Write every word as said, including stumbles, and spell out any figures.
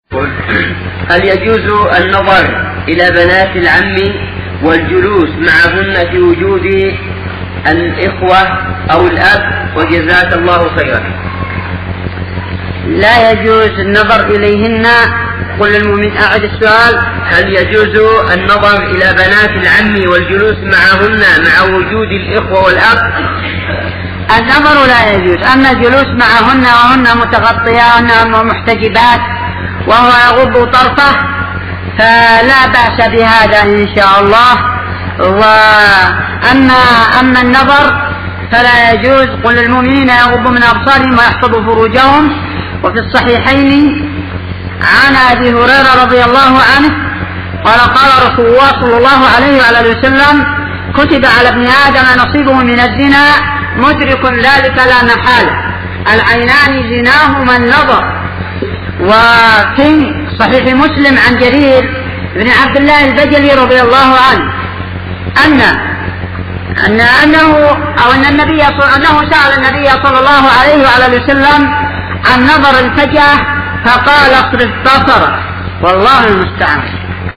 هل يجوز النظر إلى بنات العم والجلوس معهن في وجود الإخوة أو الأب؟ وجزاك الله خيرا. لا يجوز النظر إليهن. قل المؤمن أعد السؤال. هل يجوز النظر إلى بنات العم والجلوس معهن مع وجود الإخوة والأب؟ النظر لا يجوز، أما الجلوس معهن وهن متغطيان ومحتجبات وهو يغض طرفه فلا بأس بهذا إن شاء الله. وأما أما النظر فلا يجوز. قل للمؤمنين يغضوا من أبصارهم ويحفظوا فروجهم. وفي الصحيحين عن أبي هريرة رضي الله عنه قال قال رسول الله صلى الله عليه وعلى وسلم: كتب على ابن آدم نصيبه من الزنا مدرك ذلك لا محالة، العينان زناهما النظر. وفي صحيح مسلم عن جرير بن عبد الله البجلي رضي الله عنه أن أن أنه أو أن النبي أنه سأل النبي صلى الله عليه وعلى وسلم عن نظر الفجأة فقال: اصرف بصرك والله المستعان.